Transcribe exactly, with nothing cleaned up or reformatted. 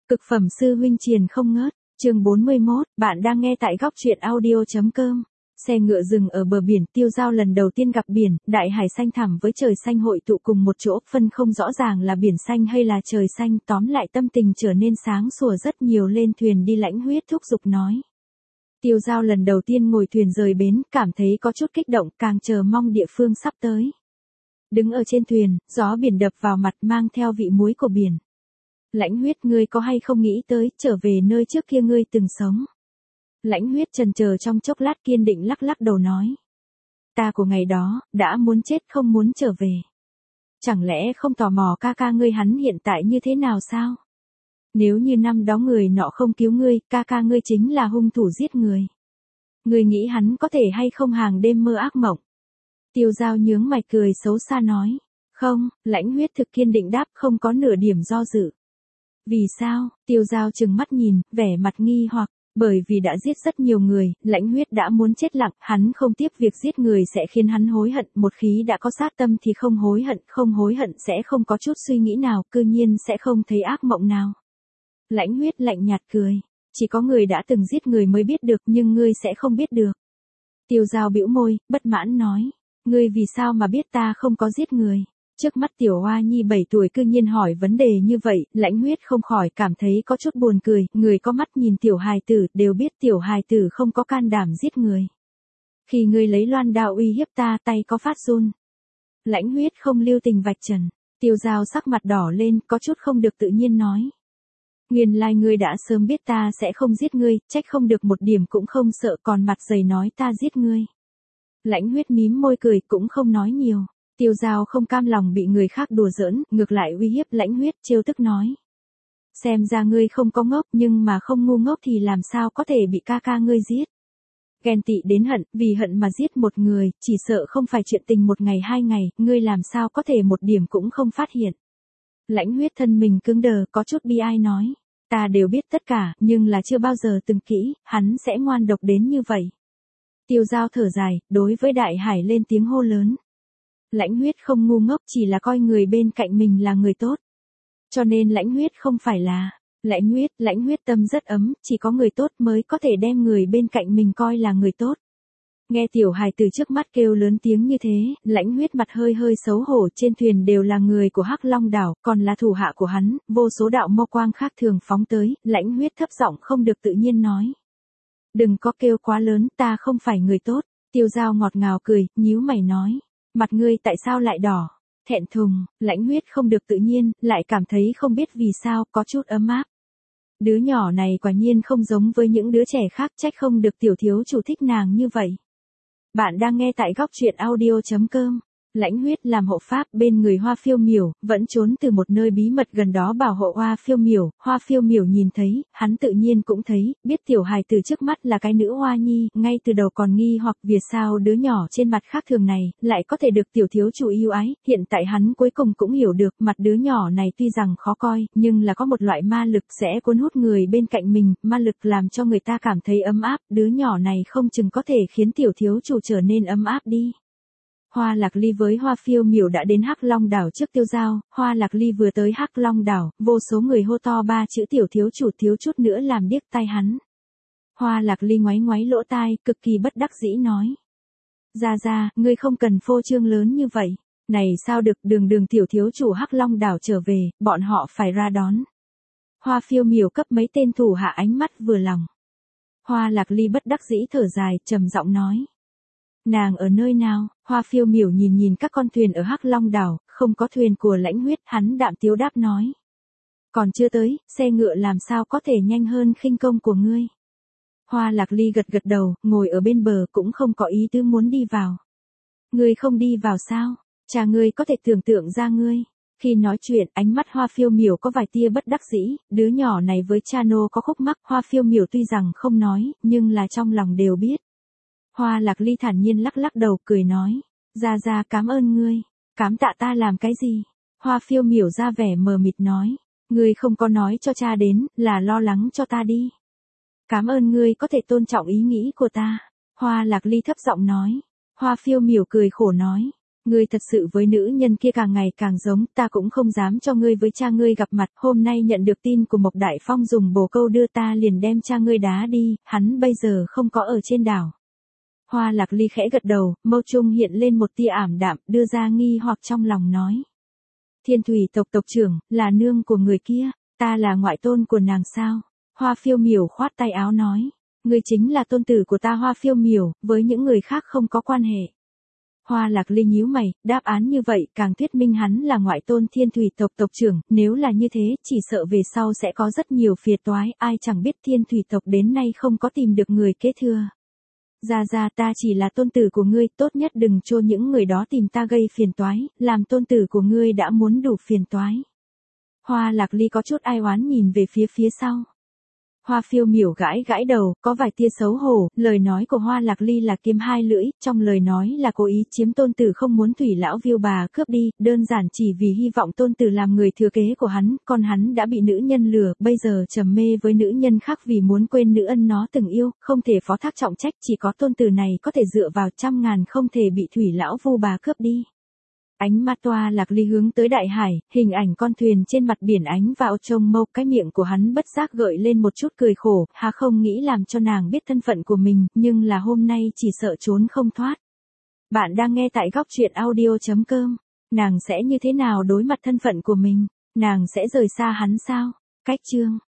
Cực phẩm sư huynh triền không ngớt, chương bốn mươi mốt, bạn đang nghe tại góc truyện audio.com. Xe ngựa dừng ở bờ biển, Tiêu Dao lần đầu tiên gặp biển, đại hải xanh thẳm với trời xanh hội tụ cùng một chỗ, phân không rõ ràng là biển xanh hay là trời xanh, tóm lại tâm tình trở nên sáng sủa rất nhiều. Lên thuyền đi, Lãnh Huyết thúc giục nói. Tiêu Dao lần đầu tiên ngồi thuyền rời bến, cảm thấy có chút kích động, càng chờ mong địa phương sắp tới. Đứng ở trên thuyền, gió biển đập vào mặt mang theo vị muối của biển. Lãnh Huyết, ngươi có hay không nghĩ tới, trở về nơi trước kia ngươi từng sống? Lãnh Huyết chần chờ trong chốc lát kiên định lắc lắc đầu nói. Ta của ngày đó, đã muốn chết không muốn trở về. Chẳng lẽ không tò mò ca ca ngươi hắn hiện tại như thế nào sao? Nếu như năm đó người nọ không cứu ngươi, ca ca ngươi chính là hung thủ giết người. Ngươi nghĩ hắn có thể hay không hàng đêm mơ ác mộng? Tiêu Dao nhướng mày cười xấu xa nói. Không, Lãnh Huyết thực kiên định đáp, không có nửa điểm do dự. Vì sao? Tiêu Dao trừng mắt nhìn, vẻ mặt nghi hoặc. Bởi vì đã giết rất nhiều người, Lãnh Huyết đã muốn chết lặng, hắn không tiếp việc giết người sẽ khiến hắn hối hận, một khi đã có sát tâm thì không hối hận, không hối hận sẽ không có chút suy nghĩ nào, cư nhiên sẽ không thấy ác mộng nào. Lãnh Huyết lạnh nhạt cười, chỉ có người đã từng giết người mới biết được, nhưng ngươi sẽ không biết được. Tiêu Dao bĩu môi, bất mãn nói, ngươi vì sao mà biết ta không có giết người? Trước mắt tiểu hoa nhi bảy tuổi cư nhiên hỏi vấn đề như vậy, Lãnh Huyết không khỏi cảm thấy có chút buồn cười, người có mắt nhìn tiểu hài tử đều biết tiểu hài tử không có can đảm giết người. Khi ngươi lấy loan đao uy hiếp ta, tay có phát run. Lãnh Huyết không lưu tình vạch trần. Tiêu Dao sắc mặt đỏ lên, có chút không được tự nhiên nói. Nguyên lai ngươi đã sớm biết ta sẽ không giết ngươi, trách không được một điểm cũng không sợ, còn mặt dày nói ta giết ngươi. Lãnh Huyết mím môi cười cũng không nói nhiều. Tiêu Dao không cam lòng bị người khác đùa giỡn, ngược lại uy hiếp Lãnh Huyết, trêu tức nói. Xem ra ngươi không có ngốc, nhưng mà không ngu ngốc thì làm sao có thể bị ca ca ngươi giết. Ghen tị đến hận, vì hận mà giết một người, chỉ sợ không phải chuyện tình một ngày hai ngày, ngươi làm sao có thể một điểm cũng không phát hiện. Lãnh Huyết thân mình cứng đờ, có chút bi ai nói. Ta đều biết tất cả, nhưng là chưa bao giờ từng kỹ, hắn sẽ ngoan độc đến như vậy. Tiêu Dao thở dài, đối với đại hải lên tiếng hô lớn. Lãnh Huyết không ngu ngốc, chỉ là coi người bên cạnh mình là người tốt. Cho nên Lãnh Huyết không phải là. Lãnh Huyết, Lãnh Huyết tâm rất ấm, chỉ có người tốt mới có thể đem người bên cạnh mình coi là người tốt. Nghe tiểu hài từ trước mắt kêu lớn tiếng như thế, Lãnh Huyết mặt hơi hơi xấu hổ, trên thuyền đều là người của Hắc Long đảo, còn là thủ hạ của hắn, vô số đạo mâu quang khác thường phóng tới, Lãnh Huyết thấp giọng không được tự nhiên nói. Đừng có kêu quá lớn, ta không phải người tốt. Tiêu Dao ngọt ngào cười, nhíu mày nói. Mặt ngươi tại sao lại đỏ? Thẹn thùng, Lãnh Huyết không được tự nhiên, lại cảm thấy không biết vì sao, có chút ấm áp. Đứa nhỏ này quả nhiên không giống với những đứa trẻ khác, trách không được tiểu thiếu chủ thích nàng như vậy. Bạn đang nghe tại góc truyện audio.com. Lãnh Huyết làm hộ pháp bên người Hoa Phiêu Miểu, vẫn trốn từ một nơi bí mật gần đó bảo hộ Hoa Phiêu Miểu. Hoa Phiêu Miểu nhìn thấy, hắn tự nhiên cũng thấy, biết tiểu hài từ trước mắt là cái nữ hoa nhi, ngay từ đầu còn nghi hoặc vì sao đứa nhỏ trên mặt khác thường này, lại có thể được tiểu thiếu chủ yêu ái, hiện tại hắn cuối cùng cũng hiểu được, mặt đứa nhỏ này tuy rằng khó coi, nhưng là có một loại ma lực sẽ cuốn hút người bên cạnh mình, ma lực làm cho người ta cảm thấy ấm áp, đứa nhỏ này không chừng có thể khiến tiểu thiếu chủ trở nên ấm áp đi. Hoa Lạc Ly với Hoa Phiêu Miểu đã đến Hắc Long đảo trước Tiêu Dao, Hoa Lạc Ly vừa tới Hắc Long đảo, vô số người hô to ba chữ tiểu thiếu chủ, thiếu chút nữa làm điếc tai hắn. Hoa Lạc Ly ngoáy ngoáy lỗ tai, cực kỳ bất đắc dĩ nói. Ra ra, ngươi không cần phô trương lớn như vậy, này sao được, đường đường tiểu thiếu chủ Hắc Long đảo trở về, bọn họ phải ra đón. Hoa Phiêu Miểu cấp mấy tên thủ hạ ánh mắt vừa lòng. Hoa Lạc Ly bất đắc dĩ thở dài, trầm giọng nói. Nàng ở nơi nào? Hoa Phiêu Miểu nhìn nhìn các con thuyền ở Hắc Long đảo, không có thuyền của Lãnh Huyết, hắn đạm tiếu đáp nói. Còn chưa tới, xe ngựa làm sao có thể nhanh hơn khinh công của ngươi? Hoa Lạc Ly gật gật đầu, ngồi ở bên bờ cũng không có ý tứ muốn đi vào. Ngươi không đi vào sao? Cha ngươi có thể tưởng tượng ra ngươi. Khi nói chuyện, ánh mắt Hoa Phiêu Miểu có vài tia bất đắc dĩ, đứa nhỏ này với cha nô có khúc mắc, Hoa Phiêu Miểu tuy rằng không nói, nhưng là trong lòng đều biết. Hoa Lạc Ly thản nhiên lắc lắc đầu cười nói. Ra ra cảm ơn ngươi. Cám tạ ta làm cái gì? Hoa Phiêu Miểu ra vẻ mờ mịt nói. Ngươi không có nói cho cha đến, là lo lắng cho ta đi. Cảm ơn ngươi có thể tôn trọng ý nghĩ của ta. Hoa Lạc Ly thấp giọng nói. Hoa Phiêu Miểu cười khổ nói. Ngươi thật sự với nữ nhân kia càng ngày càng giống, ta cũng không dám cho ngươi với cha ngươi gặp mặt, hôm nay nhận được tin của Mộc Đại Phong dùng bồ câu đưa ta liền đem cha ngươi đá đi, hắn bây giờ không có ở trên đảo. Hoa Lạc Ly khẽ gật đầu, mâu trung hiện lên một tia ảm đạm, đưa ra nghi hoặc trong lòng nói. Thiên Thủy tộc tộc trưởng, là nương của người kia, ta là ngoại tôn của nàng sao? Hoa Phiêu Miểu khoát tay áo nói. Ngươi chính là tôn tử của ta Hoa Phiêu Miểu, với những người khác không có quan hệ. Hoa Lạc Ly nhíu mày, đáp án như vậy càng thuyết minh hắn là ngoại tôn Thiên Thủy tộc tộc trưởng, nếu là như thế, chỉ sợ về sau sẽ có rất nhiều phiền toái, ai chẳng biết Thiên Thủy tộc đến nay không có tìm được người kế thừa. Ra ra ta chỉ là tôn tử của ngươi, tốt nhất đừng cho những người đó tìm ta gây phiền toái, làm tôn tử của ngươi đã muốn đủ phiền toái. Hoa Lạc Ly có chút ai oán nhìn về phía phía sau. Hoa Phiêu Miểu gãi gãi đầu, có vài tia xấu hổ, lời nói của Hoa Lạc Ly là kiếm hai lưỡi, trong lời nói là cố ý chiếm tôn tử không muốn Thủy lão Viu bà cướp đi, đơn giản chỉ vì hy vọng tôn tử làm người thừa kế của hắn, còn hắn đã bị nữ nhân lừa, bây giờ trầm mê với nữ nhân khác vì muốn quên nữ ân nó từng yêu, không thể phó thác trọng trách, chỉ có tôn tử này có thể dựa vào trăm ngàn không thể bị Thủy lão Viu bà cướp đi. Ánh mắt Hoa Lạc Ly hướng tới đại hải, hình ảnh con thuyền trên mặt biển ánh vào trông mâu, cái miệng của hắn bất giác gợi lên một chút cười khổ, hà không nghĩ làm cho nàng biết thân phận của mình, nhưng là hôm nay chỉ sợ trốn không thoát. Bạn đang nghe tại góc truyện audio chấm com, nàng sẽ như thế nào đối mặt thân phận của mình, nàng sẽ rời xa hắn sao? Cách chương